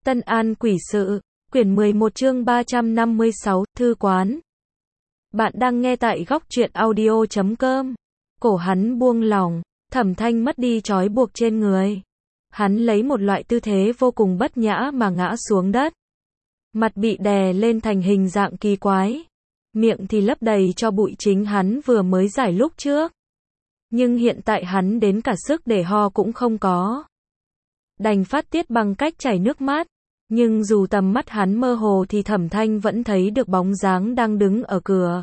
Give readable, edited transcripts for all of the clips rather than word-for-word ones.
Tân An Quỷ Sự, quyển 11 chương 356, Thư Quán. Bạn đang nghe tại góc truyện audio.com. Cổ hắn buông lỏng, Thẩm Thanh mất đi trói buộc trên người. Hắn lấy một loại tư thế vô cùng bất nhã mà ngã xuống đất. Mặt bị đè lên thành hình dạng kỳ quái. Miệng thì lấp đầy cho bụi chính hắn vừa mới giải lúc trước. Nhưng hiện tại hắn đến cả sức để ho cũng không có. Đành phát tiết bằng cách chảy nước mắt. Nhưng dù tầm mắt hắn mơ hồ thì Thẩm Thanh vẫn thấy được bóng dáng đang đứng ở cửa.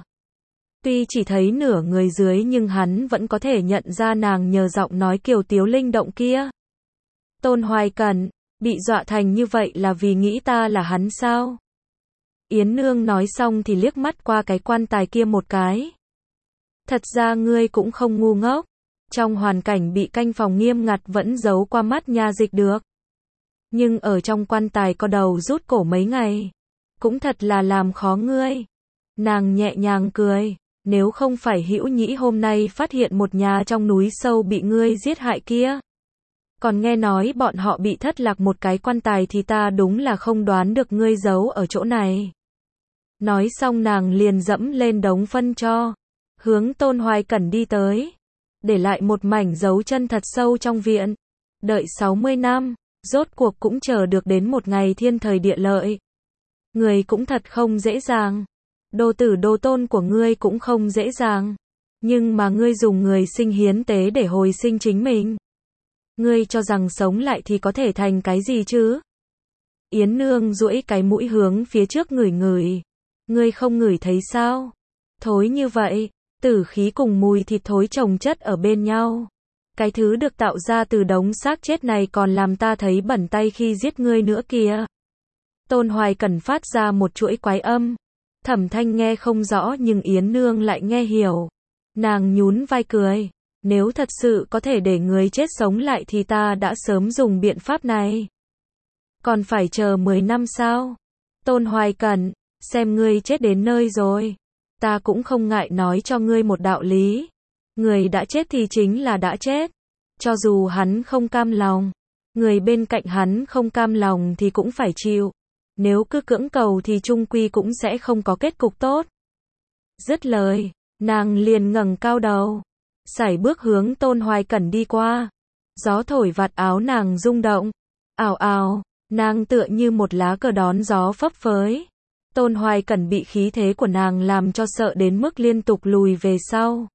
Tuy chỉ thấy nửa người dưới nhưng hắn vẫn có thể nhận ra nàng nhờ giọng nói kiều tiếu linh động kia. Tôn Hoài Cẩn, bị dọa thành như vậy là vì nghĩ ta là hắn sao? Yến Nương nói xong thì liếc mắt qua cái quan tài kia một cái. Thật ra ngươi cũng không ngu ngốc. Trong hoàn cảnh bị canh phòng nghiêm ngặt vẫn giấu qua mắt nha dịch được. Nhưng ở trong quan tài có đầu rút cổ mấy ngày. Cũng thật là làm khó ngươi. Nàng nhẹ nhàng cười. Nếu không phải Hữu Nhĩ hôm nay phát hiện một nhà trong núi sâu bị ngươi giết hại kia. Còn nghe nói bọn họ bị thất lạc một cái quan tài thì ta đúng là không đoán được ngươi giấu ở chỗ này. Nói xong nàng liền dẫm lên đống phân tro. Hướng Tôn Hoài Cẩn đi tới. Để lại một mảnh dấu chân thật sâu trong viện. Đợi 60 năm. Rốt cuộc cũng chờ được đến một ngày thiên thời địa lợi. Người cũng thật không dễ dàng. Đồ tử đồ tôn của ngươi cũng không dễ dàng. Nhưng mà ngươi dùng người sinh hiến tế để hồi sinh chính mình. Ngươi cho rằng sống lại thì có thể thành cái gì chứ? Yến Nương duỗi cái mũi hướng phía trước ngửi ngửi. Ngươi không ngửi thấy sao? Thối như vậy, tử khí cùng mùi thịt thối chồng chất ở bên nhau. Cái thứ được tạo ra từ đống xác chết này còn làm ta thấy bẩn tay khi giết ngươi nữa kìa. Tôn Hoài Cẩn phát ra một chuỗi quái âm. Thẩm Thanh nghe không rõ nhưng Yến Nương lại nghe hiểu. Nàng nhún vai cười. Nếu thật sự có thể để người chết sống lại thì ta đã sớm dùng biện pháp này. Còn phải chờ 10 năm sao? Tôn Hoài Cẩn, xem ngươi chết đến nơi rồi. Ta cũng không ngại nói cho ngươi một đạo lý. Người đã chết thì chính là đã chết. Cho dù hắn không cam lòng, người bên cạnh hắn không cam lòng thì cũng phải chịu. Nếu cứ cưỡng cầu thì chung quy cũng sẽ không có kết cục tốt. Dứt lời, nàng liền ngẩng cao đầu, sải bước hướng Tôn Hoài Cẩn đi qua. Gió thổi vạt áo nàng rung động. Ào ào, nàng tựa như một lá cờ đón gió phấp phới. Tôn Hoài Cẩn bị khí thế của nàng làm cho sợ đến mức liên tục lùi về sau.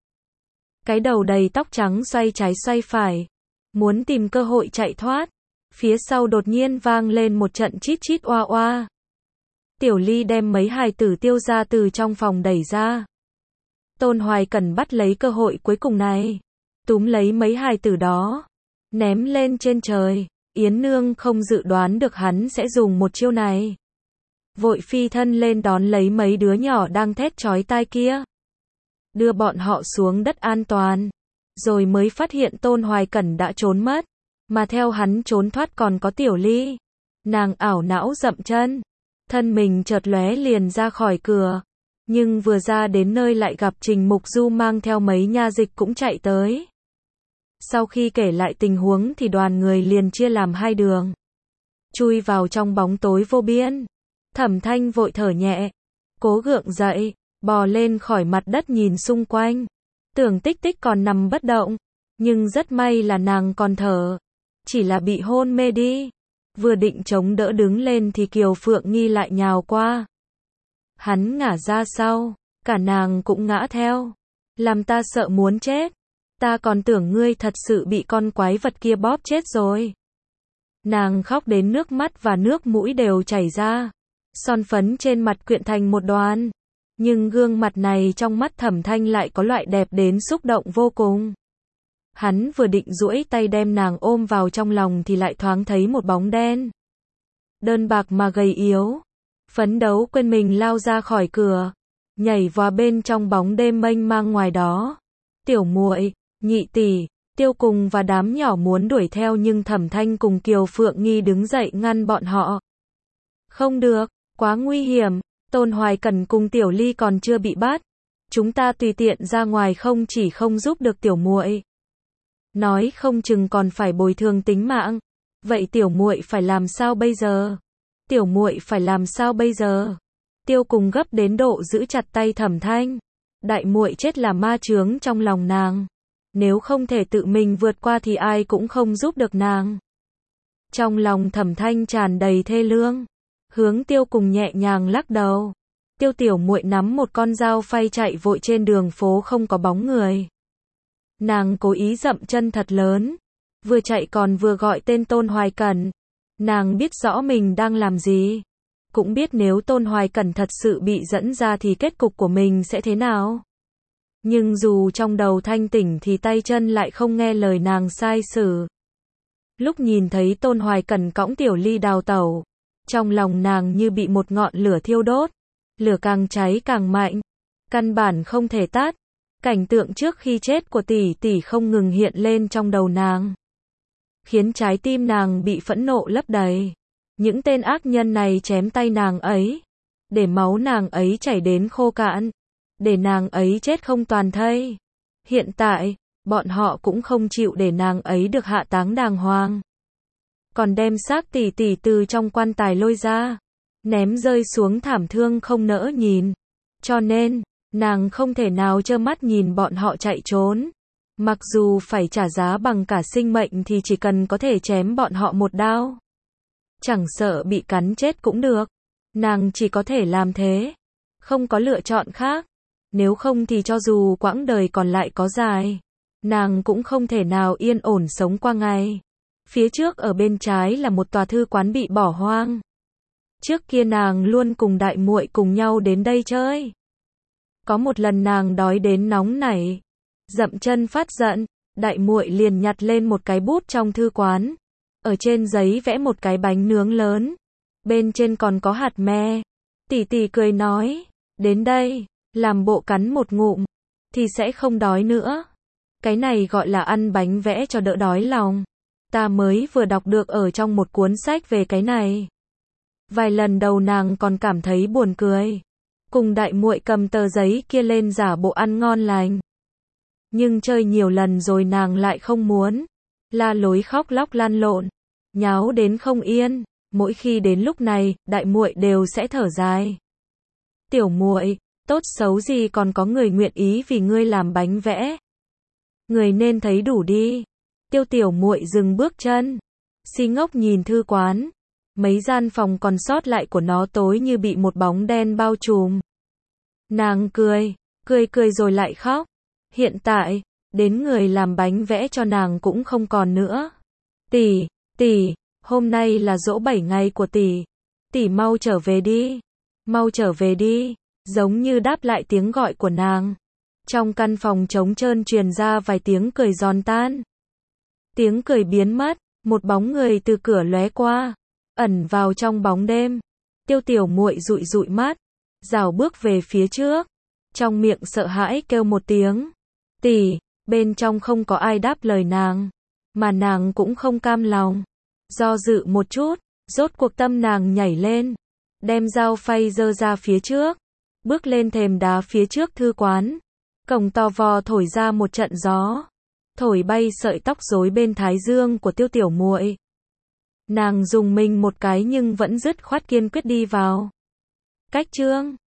Cái đầu đầy tóc trắng xoay trái xoay phải, muốn tìm cơ hội chạy thoát. Phía sau đột nhiên vang lên một trận chít chít oa oa. Tiểu Ly đem mấy hài tử tiêu ra từ trong phòng đẩy ra. Tôn Hoài Cẩn bắt lấy cơ hội cuối cùng này, túm lấy mấy hài tử đó, ném lên trên trời. Yến Nương không dự đoán được hắn sẽ dùng một chiêu này. Vội phi thân lên đón lấy mấy đứa nhỏ đang thét chói tai kia. Đưa bọn họ xuống đất an toàn. Rồi mới phát hiện Tôn Hoài Cẩn đã trốn mất. Mà theo hắn trốn thoát còn có Tiểu Ly. Nàng ảo não dậm chân. Thân mình chợt lóe liền ra khỏi cửa. Nhưng vừa ra đến nơi lại gặp Trình Mục Du mang theo mấy nha dịch cũng chạy tới. Sau khi kể lại tình huống thì đoàn người liền chia làm hai đường. Chui vào trong bóng tối vô biên. Thẩm Thanh vội thở nhẹ. Cố gượng dậy. Bò lên khỏi mặt đất nhìn xung quanh. Tưởng Tích Tích còn nằm bất động. Nhưng rất may là nàng còn thở. Chỉ là bị hôn mê đi. Vừa định chống đỡ đứng lên thì Kiều Phượng Nghi lại nhào qua. Hắn ngả ra sau. Cả nàng cũng ngã theo. Làm ta sợ muốn chết. Ta còn tưởng ngươi thật sự bị con quái vật kia bóp chết rồi. Nàng khóc đến nước mắt và nước mũi đều chảy ra. Son phấn trên mặt quyện thành một đoàn. Nhưng gương mặt này trong mắt Thẩm Thanh lại có loại đẹp đến xúc động vô cùng. Hắn vừa định duỗi tay đem nàng ôm vào trong lòng thì lại thoáng thấy một bóng đen. Đơn bạc mà gầy yếu. Phấn đấu quên mình lao ra khỏi cửa. Nhảy vào bên trong bóng đêm mênh mang ngoài đó. Tiểu muội, Nhị tỷ, Tiêu Cùng và đám nhỏ muốn đuổi theo nhưng Thẩm Thanh cùng Kiều Phượng Nghi đứng dậy ngăn bọn họ. Không được, quá nguy hiểm. Tôn Hoài Cẩn cùng Tiểu Ly còn chưa bị bắt. Chúng ta tùy tiện ra ngoài không chỉ không giúp được tiểu muội, nói không chừng còn phải bồi thường tính mạng. Vậy tiểu muội phải làm sao bây giờ? Tiểu muội phải làm sao bây giờ? Tiêu cùng gấp đến độ giữ chặt tay Thẩm Thanh. Đại muội chết là ma chướng trong lòng nàng. Nếu không thể tự mình vượt qua thì ai cũng không giúp được nàng. Trong lòng Thẩm Thanh tràn đầy thê lương. Hướng Tiêu cùng nhẹ nhàng lắc đầu. Tiêu tiểu muội nắm một con dao phay chạy vội trên đường phố không có bóng người. Nàng cố ý dậm chân thật lớn. Vừa chạy còn vừa gọi tên Tôn Hoài Cẩn. Nàng biết rõ mình đang làm gì. Cũng biết nếu Tôn Hoài Cẩn thật sự bị dẫn ra thì kết cục của mình sẽ thế nào. Nhưng dù trong đầu thanh tỉnh thì tay chân lại không nghe lời nàng sai sử. Lúc nhìn thấy Tôn Hoài Cẩn cõng Tiểu Ly đào tẩu, trong lòng nàng như bị một ngọn lửa thiêu đốt. Lửa càng cháy càng mạnh, căn bản không thể tắt. Cảnh tượng trước khi chết của tỷ tỷ không ngừng hiện lên trong đầu nàng, khiến trái tim nàng bị phẫn nộ lấp đầy. Những tên ác nhân này chém tay nàng ấy, để máu nàng ấy chảy đến khô cạn, để nàng ấy chết không toàn thây. Hiện tại, bọn họ cũng không chịu để nàng ấy được hạ táng đàng hoàng, còn đem xác tỷ tỷ từ trong quan tài lôi ra, ném rơi xuống thảm thương không nỡ nhìn. Cho nên, nàng không thể nào trơ mắt nhìn bọn họ chạy trốn. Mặc dù phải trả giá bằng cả sinh mệnh thì chỉ cần có thể chém bọn họ một đao, chẳng sợ bị cắn chết cũng được. Nàng chỉ có thể làm thế, không có lựa chọn khác. Nếu không thì cho dù quãng đời còn lại có dài, nàng cũng không thể nào yên ổn sống qua ngày. Phía trước ở bên trái là một tòa thư quán bị bỏ hoang. Trước kia nàng luôn cùng đại muội cùng nhau đến đây chơi. Có một lần nàng đói đến nóng nảy, dậm chân phát giận, đại muội liền nhặt lên một cái bút trong thư quán, ở trên giấy vẽ một cái bánh nướng lớn, bên trên còn có hạt me. Tỷ tỷ cười nói, đến đây, làm bộ cắn một ngụm, thì sẽ không đói nữa. Cái này gọi là ăn bánh vẽ cho đỡ đói lòng. Ta mới vừa đọc được ở trong một cuốn sách về cái này. Vài lần đầu nàng còn cảm thấy buồn cười, cùng đại muội cầm tờ giấy kia lên giả bộ ăn ngon lành. Nhưng chơi nhiều lần rồi nàng lại không muốn, la lối khóc lóc lăn lộn, nháo đến không yên. Mỗi khi đến lúc này, đại muội đều sẽ thở dài. Tiểu muội, tốt xấu gì còn có người nguyện ý vì ngươi làm bánh vẽ. Người nên thấy đủ đi. Tiêu tiểu muội dừng bước chân, si ngốc nhìn thư quán. Mấy gian phòng còn sót lại của nó tối như bị một bóng đen bao trùm. Nàng cười rồi lại khóc. Hiện tại, đến người làm bánh vẽ cho nàng cũng không còn nữa. Tỷ, hôm nay là giỗ 7 ngày của tỷ. Tỷ mau trở về đi. Mau trở về đi. Giống như đáp lại tiếng gọi của nàng. Trong căn phòng trống trơn truyền ra vài tiếng cười giòn tan. Tiếng cười biến mất, một bóng người từ cửa lóe qua, ẩn vào trong bóng đêm. Tiêu tiểu muội dụi dụi mắt, rảo bước về phía trước, trong miệng sợ hãi kêu một tiếng. Tỷ, bên trong không có ai đáp lời nàng, mà nàng cũng không cam lòng. Do dự một chút, rốt cuộc tâm nàng nhảy lên, đem dao phay giơ ra phía trước, bước lên thềm đá phía trước thư quán. Cổng to vò thổi ra một trận gió, thổi bay sợi tóc rối bên thái dương của tiêu tiểu muội. Nàng dùng mình một cái nhưng vẫn dứt khoát kiên quyết đi vào. Cách chương